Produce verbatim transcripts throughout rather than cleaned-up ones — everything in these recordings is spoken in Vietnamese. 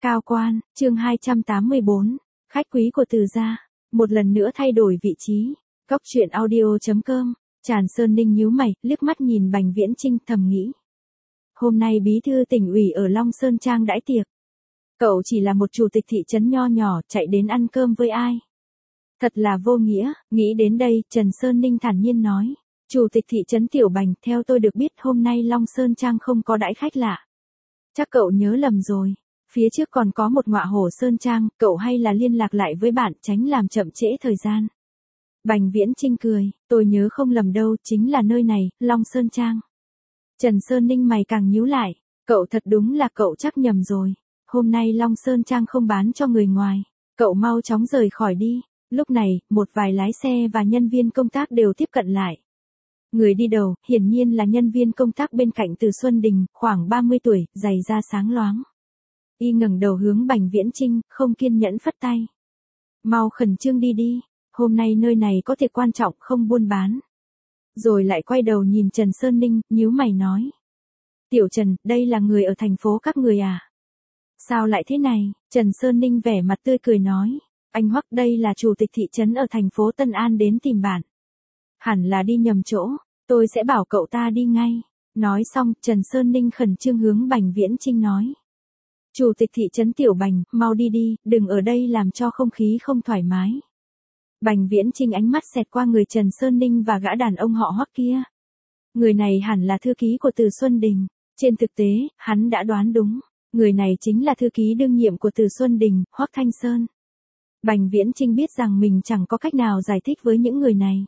Cao quan, chương hai trăm tám mươi bốn, khách quý của Từ gia, một lần nữa thay đổi vị trí. Góc truyện audio chấm com, Tràn Sơn Ninh nhíu mày, liếc mắt nhìn Bành Viễn Chinh thầm nghĩ. Hôm nay bí thư tỉnh ủy ở Long Sơn Trang đãi tiệc. Cậu chỉ là một chủ tịch thị trấn nho nhỏ, chạy đến ăn cơm với ai? Thật là vô nghĩa, nghĩ đến đây, Trần Sơn Ninh thản nhiên nói. Chủ tịch thị trấn Tiểu Bành, theo tôi được biết hôm nay Long Sơn Trang không có đãi khách lạ. Chắc cậu nhớ lầm rồi. Phía trước còn có một ngọa hổ Sơn Trang, cậu hay là liên lạc lại với bạn, tránh làm chậm trễ thời gian. Bành Viễn Chinh cười, tôi nhớ không lầm đâu, chính là nơi này, Long Sơn Trang. Trần Sơn Ninh mày càng nhíu lại, cậu thật đúng là cậu chắc nhầm rồi. Hôm nay Long Sơn Trang không bán cho người ngoài, cậu mau chóng rời khỏi đi. Lúc này, một vài lái xe và nhân viên công tác đều tiếp cận lại. Người đi đầu, hiển nhiên là nhân viên công tác bên cạnh Từ Xuân Đình, khoảng ba mươi tuổi, giày da sáng loáng. Y ngẩng đầu hướng Bành Viễn Chinh, không kiên nhẫn phất tay. Mau khẩn trương đi đi, hôm nay nơi này có tiệc quan trọng không buôn bán. Rồi lại quay đầu nhìn Trần Sơn Ninh, nhíu mày nói. Tiểu Trần, đây là người ở thành phố các người à? Sao lại thế này? Trần Sơn Ninh vẻ mặt tươi cười nói. Anh Hoắc, đây là chủ tịch thị trấn ở thành phố Tân An đến tìm bạn. Hẳn là đi nhầm chỗ, tôi sẽ bảo cậu ta đi ngay. Nói xong, Trần Sơn Ninh khẩn trương hướng Bành Viễn Chinh nói. Chủ tịch thị trấn Tiểu Bành, mau đi đi, đừng ở đây làm cho không khí không thoải mái. Bành Viễn Chinh ánh mắt xẹt qua người Trần Sơn Ninh và gã đàn ông họ Hoắc kia. Người này hẳn là thư ký của Từ Xuân Đình. Trên thực tế, hắn đã đoán đúng. Người này chính là thư ký đương nhiệm của Từ Xuân Đình, Hoắc Thanh Sơn. Bành Viễn Chinh biết rằng mình chẳng có cách nào giải thích với những người này.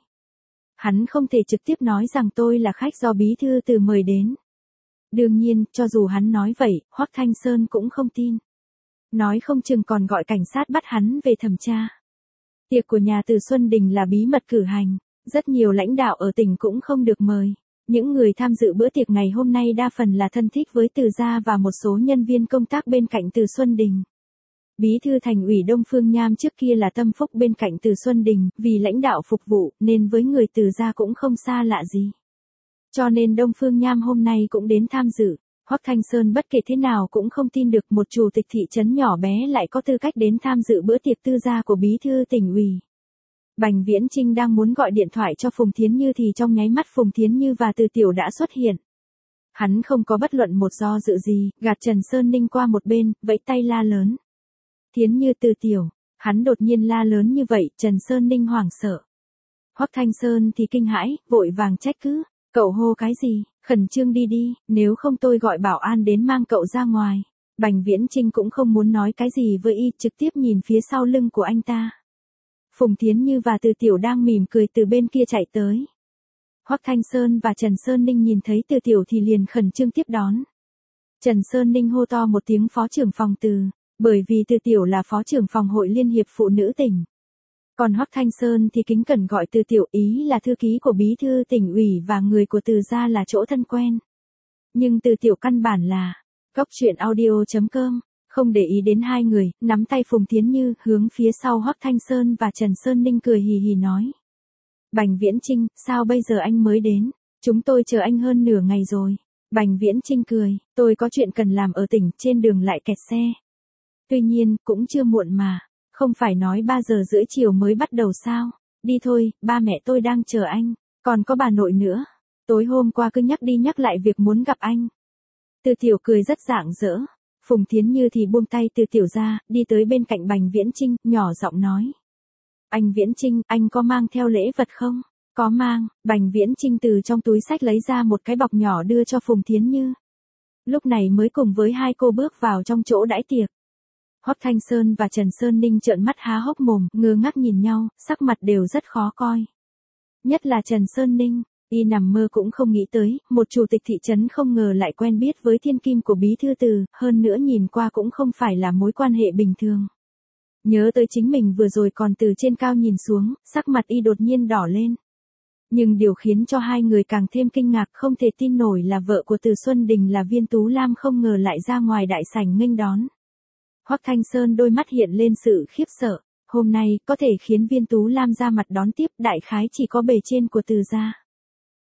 Hắn không thể trực tiếp nói rằng tôi là khách do bí thư Từ mời đến. Đương nhiên, cho dù hắn nói vậy, Hoắc Thanh Sơn cũng không tin. Nói không chừng còn gọi cảnh sát bắt hắn về thẩm tra. Tiệc của nhà Từ Xuân Đình là bí mật cử hành, rất nhiều lãnh đạo ở tỉnh cũng không được mời. Những người tham dự bữa tiệc ngày hôm nay đa phần là thân thích với Từ gia và một số nhân viên công tác bên cạnh Từ Xuân Đình. Bí thư thành ủy Đông Phương Nham trước kia là tâm phúc bên cạnh Từ Xuân Đình, vì lãnh đạo phục vụ nên với người Từ gia cũng không xa lạ gì. Cho nên Đông Phương Nham hôm nay cũng đến tham dự. Hoắc Thanh Sơn bất kể thế nào cũng không tin được một chủ tịch thị trấn nhỏ bé lại có tư cách đến tham dự bữa tiệc tư gia của bí thư tỉnh ủy. Bành Viễn Chinh đang muốn gọi điện thoại cho Phùng Thiến Như thì trong nháy mắt Phùng Thiến Như và Từ Tiểu đã xuất hiện. Hắn không có bất luận một do dự gì, gạt Trần Sơn Ninh qua một bên, vẫy tay la lớn. Thiến Như, Từ Tiểu. Hắn đột nhiên la lớn như vậy, Trần Sơn Ninh hoảng sợ. Hoắc Thanh Sơn thì kinh hãi, vội vàng trách cứ. Cậu hô cái gì, khẩn trương đi đi, nếu không tôi gọi bảo an đến mang cậu ra ngoài. Bành Viễn Chinh cũng không muốn nói cái gì với y, trực tiếp nhìn phía sau lưng của anh ta. Phùng Thiến Như và Từ Tiểu đang mỉm cười từ bên kia chạy tới. Hoắc Thanh Sơn và Trần Sơn Ninh nhìn thấy Từ Tiểu thì liền khẩn trương tiếp đón. Trần Sơn Ninh hô to một tiếng phó trưởng phòng Từ, bởi vì Từ Tiểu là phó trưởng phòng hội Liên hiệp Phụ nữ tỉnh. Còn Hoắc Thanh Sơn thì kính cẩn gọi Từ Tiểu, ý là thư ký của bí thư tỉnh ủy và người của Từ gia là chỗ thân quen. Nhưng Từ Tiểu căn bản là, góc truyện audio chấm com, không để ý đến hai người, nắm tay Phùng Thiến Như, hướng phía sau Hoắc Thanh Sơn và Trần Sơn Ninh cười hì hì nói. Bành Viễn Chinh, sao bây giờ anh mới đến? Chúng tôi chờ anh hơn nửa ngày rồi. Bành Viễn Chinh cười, tôi có chuyện cần làm ở tỉnh, trên đường lại kẹt xe. Tuy nhiên, cũng chưa muộn mà. Không phải nói ba giờ rưỡi chiều mới bắt đầu sao? Đi thôi, ba mẹ tôi đang chờ anh, còn có bà nội nữa. Tối hôm qua cứ nhắc đi nhắc lại việc muốn gặp anh. Từ Tiểu cười rất rạng rỡ. Phùng Thiến Như thì buông tay Từ Tiểu ra, đi tới bên cạnh Bành Viễn Chinh, nhỏ giọng nói. Anh Viễn Chinh, anh có mang theo lễ vật không? Có mang. Bành Viễn Chinh từ trong túi xách lấy ra một cái bọc nhỏ đưa cho Phùng Thiến Như. Lúc này mới cùng với hai cô bước vào trong chỗ đãi tiệc. Hoắc Thanh Sơn và Trần Sơn Ninh trợn mắt há hốc mồm, ngơ ngác nhìn nhau, sắc mặt đều rất khó coi. Nhất là Trần Sơn Ninh, y nằm mơ cũng không nghĩ tới, một chủ tịch thị trấn không ngờ lại quen biết với thiên kim của bí thư Từ, hơn nữa nhìn qua cũng không phải là mối quan hệ bình thường. Nhớ tới chính mình vừa rồi còn từ trên cao nhìn xuống, sắc mặt y đột nhiên đỏ lên. Nhưng điều khiến cho hai người càng thêm kinh ngạc không thể tin nổi là vợ của Từ Xuân Đình là Viên Tú Lam không ngờ lại ra ngoài đại sảnh nghênh đón. Hoắc Thanh Sơn đôi mắt hiện lên sự khiếp sợ, hôm nay có thể khiến Viên Tú Lam ra mặt đón tiếp đại khái chỉ có bề trên của Từ gia.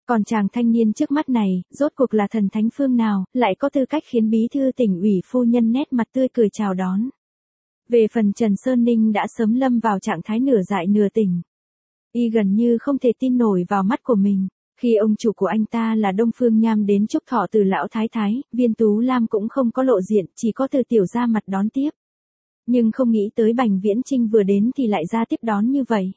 Còn chàng thanh niên trước mắt này, rốt cuộc là thần thánh phương nào, lại có tư cách khiến bí thư tỉnh ủy phu nhân nét mặt tươi cười chào đón. Về phần Trần Sơn Ninh đã sớm lâm vào trạng thái nửa dại nửa tỉnh. Y gần như không thể tin nổi vào mắt của mình. Khi ông chủ của anh ta là Đông Phương Nham đến chúc thọ từ lão thái thái, Viên Tú Lam cũng không có lộ diện, chỉ có Từ tiểu ra mặt đón tiếp. Nhưng không nghĩ tới Bành Viễn Chinh vừa đến thì lại ra tiếp đón như vậy.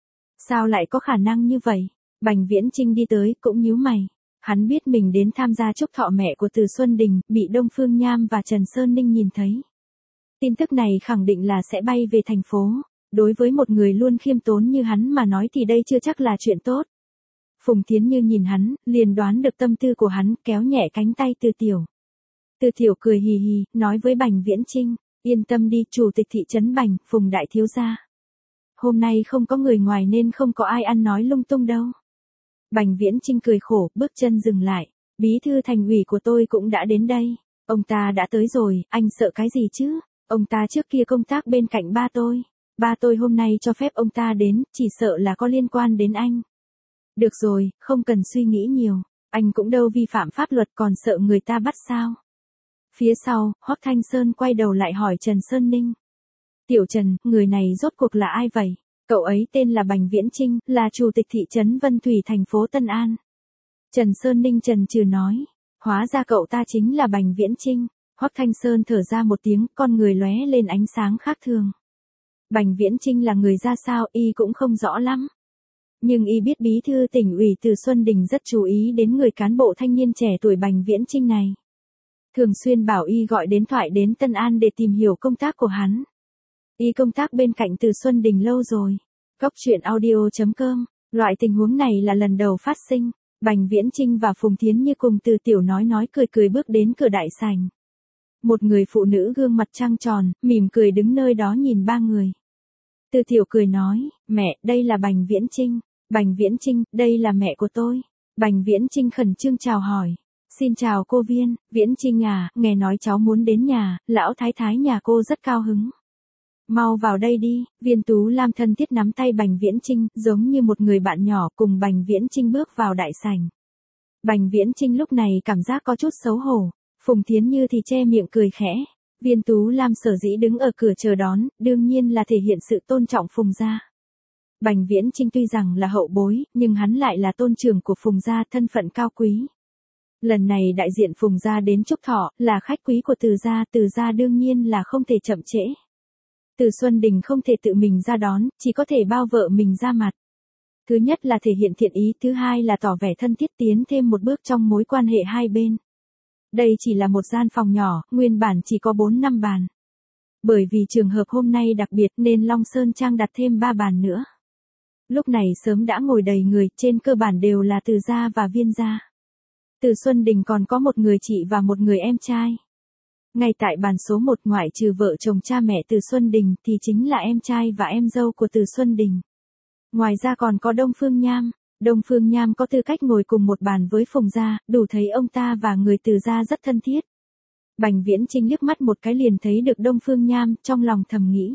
Sao lại có khả năng như vậy? Bành Viễn Chinh đi tới cũng nhíu mày. Hắn biết mình đến tham gia chúc thọ mẹ của Từ Xuân Đình, bị Đông Phương Nham và Trần Sơn Ninh nhìn thấy. Tin tức này khẳng định là sẽ bay về thành phố. Đối với một người luôn khiêm tốn như hắn mà nói thì đây chưa chắc là chuyện tốt. Phùng Thiến Như nhìn hắn, liền đoán được tâm tư của hắn, kéo nhẹ cánh tay Từ tiểu. Từ tiểu cười hì hì, nói với Bành Viễn Chinh, yên tâm đi, chủ tịch thị trấn Bành, Phùng đại thiếu gia. Hôm nay không có người ngoài nên không có ai ăn nói lung tung đâu. Bành Viễn Chinh cười khổ, bước chân dừng lại, bí thư thành ủy của tôi cũng đã đến đây. Ông ta đã tới rồi, anh sợ cái gì chứ? Ông ta trước kia công tác bên cạnh ba tôi. Ba tôi hôm nay cho phép ông ta đến, chỉ sợ là có liên quan đến anh. Được rồi, không cần suy nghĩ nhiều, anh cũng đâu vi phạm pháp luật còn sợ người ta bắt sao. Phía sau, Hoắc Thanh Sơn quay đầu lại hỏi Trần Sơn Ninh. Tiểu Trần, người này rốt cuộc là ai vậy? Cậu ấy tên là Bành Viễn Chinh, là chủ tịch thị trấn Vân Thủy thành phố Tân An. Trần Sơn Ninh trần trừ nói, hóa ra cậu ta chính là Bành Viễn Chinh. Hoắc Thanh Sơn thở ra một tiếng, con người lóe lên ánh sáng khác thường. Bành Viễn Chinh là người ra sao, y cũng không rõ lắm. Nhưng y biết bí thư tỉnh ủy Từ Xuân Đình rất chú ý đến người cán bộ thanh niên trẻ tuổi Bành Viễn Chinh này. Thường xuyên bảo y gọi điện thoại đến Tân An để tìm hiểu công tác của hắn. Y công tác bên cạnh Từ Xuân Đình lâu rồi. Góc truyện audio chấm com, loại tình huống này là lần đầu phát sinh. Bành Viễn Chinh và Phùng Thiến Như cùng Từ tiểu nói nói cười cười bước đến cửa đại sảnh. Một người phụ nữ gương mặt trăng tròn, mỉm cười đứng nơi đó nhìn ba người. Từ tiểu cười nói, mẹ, đây là Bành Viễn Chinh. Bành Viễn Chinh, đây là mẹ của tôi. Bành Viễn Chinh khẩn trương chào hỏi. Xin chào cô Viên, Viễn Chinh à, nghe nói cháu muốn đến nhà, lão thái thái nhà cô rất cao hứng. Mau vào đây đi, Viên Tú Lam thân thiết nắm tay Bành Viễn Chinh, giống như một người bạn nhỏ cùng Bành Viễn Chinh bước vào đại sảnh. Bành Viễn Chinh lúc này cảm giác có chút xấu hổ, Phùng Thiến Như thì che miệng cười khẽ. Viên Tú Lam sở dĩ đứng ở cửa chờ đón, đương nhiên là thể hiện sự tôn trọng Phùng gia. Bành Viễn Chinh tuy rằng là hậu bối, nhưng hắn lại là tôn trưởng của Phùng gia, thân phận cao quý. Lần này đại diện Phùng gia đến chúc thọ, là khách quý của Từ gia, Từ gia đương nhiên là không thể chậm trễ. Từ Xuân Đình không thể tự mình ra đón, chỉ có thể bao vợ mình ra mặt. Thứ nhất là thể hiện thiện ý, thứ hai là tỏ vẻ thân thiết tiến thêm một bước trong mối quan hệ hai bên. Đây chỉ là một gian phòng nhỏ, nguyên bản chỉ có bốn năm bàn. Bởi vì trường hợp hôm nay đặc biệt nên Long Sơn Trang đặt thêm ba bàn nữa. Lúc này sớm đã ngồi đầy người, trên cơ bản đều là Từ gia và Viên gia. Từ Xuân Đình còn có một người chị và một người em trai. Ngay tại bàn số một ngoại trừ vợ chồng cha mẹ Từ Xuân Đình thì chính là em trai và em dâu của Từ Xuân Đình. Ngoài ra còn có Đông Phương Nham. Đông Phương Nham có tư cách ngồi cùng một bàn với Phùng gia, đủ thấy ông ta và người Từ gia rất thân thiết. Bành Viễn Chinh liếc mắt một cái liền thấy được Đông Phương Nham, trong lòng thầm nghĩ.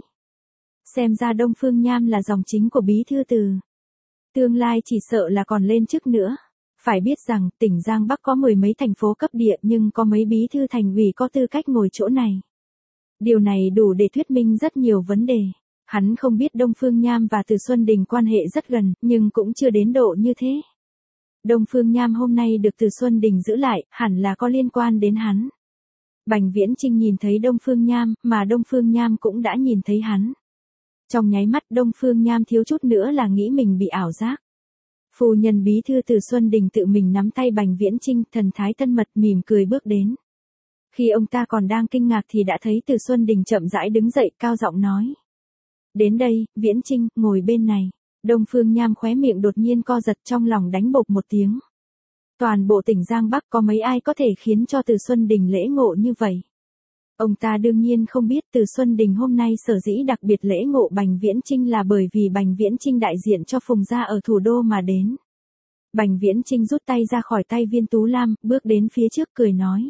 Xem ra Đông Phương Nham là dòng chính của bí thư Từ. Tương lai chỉ sợ là còn lên chức nữa. Phải biết rằng, tỉnh Giang Bắc có mười mấy thành phố cấp địa nhưng có mấy bí thư thành ủy có tư cách ngồi chỗ này. Điều này đủ để thuyết minh rất nhiều vấn đề. Hắn không biết Đông Phương Nham và Từ Xuân Đình quan hệ rất gần, nhưng cũng chưa đến độ như thế. Đông Phương Nham hôm nay được Từ Xuân Đình giữ lại, hẳn là có liên quan đến hắn. Bành Viễn Chinh nhìn thấy Đông Phương Nham, mà Đông Phương Nham cũng đã nhìn thấy hắn. Trong nháy mắt Đông Phương Nham thiếu chút nữa là nghĩ mình bị ảo giác. Phu nhân bí thư Từ Xuân Đình tự mình nắm tay Bành Viễn Chinh, thần thái thân mật mỉm cười bước đến. Khi ông ta còn đang kinh ngạc thì đã thấy Từ Xuân Đình chậm rãi đứng dậy, cao giọng nói. Đến đây, Viễn Chinh, ngồi bên này. Đông Phương Nham khóe miệng đột nhiên co giật, trong lòng đánh bộp một tiếng. Toàn bộ tỉnh Giang Bắc có mấy ai có thể khiến cho Từ Xuân Đình lễ ngộ như vậy. Ông ta đương nhiên không biết Từ Xuân Đình hôm nay sở dĩ đặc biệt lễ ngộ Bành Viễn Chinh là bởi vì Bành Viễn Chinh đại diện cho Phùng gia ở thủ đô mà đến. Bành Viễn Chinh rút tay ra khỏi tay Viên Tú Lam, bước đến phía trước cười nói.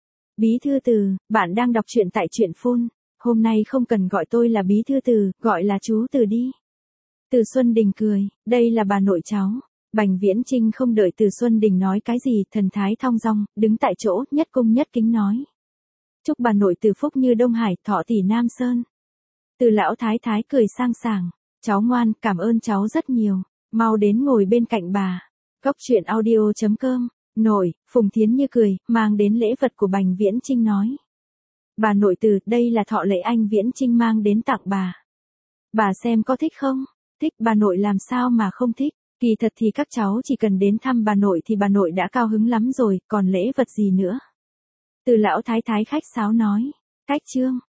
Bí thư Từ, bạn đang đọc truyện tại truyện phone. Hôm nay không cần gọi tôi là bí thư Từ, gọi là chú Từ đi. Từ Xuân Đình cười, đây là bà nội cháu. Bành Viễn Trinh không đợi Từ Xuân Đình nói cái gì, thần thái thong dong, đứng tại chỗ, nhất cung nhất kính nói. Chúc bà nội từ phúc như Đông Hải, thọ tỷ Nam Sơn. Từ lão thái thái cười sang sảng, cháu ngoan, cảm ơn cháu rất nhiều, mau đến ngồi bên cạnh bà. Cốc truyện audio chấm com, nội, Phùng Thiến Như cười, mang đến lễ vật của Bành Viễn Trinh nói. Bà nội Từ, đây là thọ lễ anh Viễn Trinh mang đến tặng bà. Bà xem có thích không? Thích, bà nội làm sao mà không thích. Kỳ thật thì các cháu chỉ cần đến thăm bà nội thì bà nội đã cao hứng lắm rồi, còn lễ vật gì nữa. Từ lão thái thái khách sáo nói. Cách chương.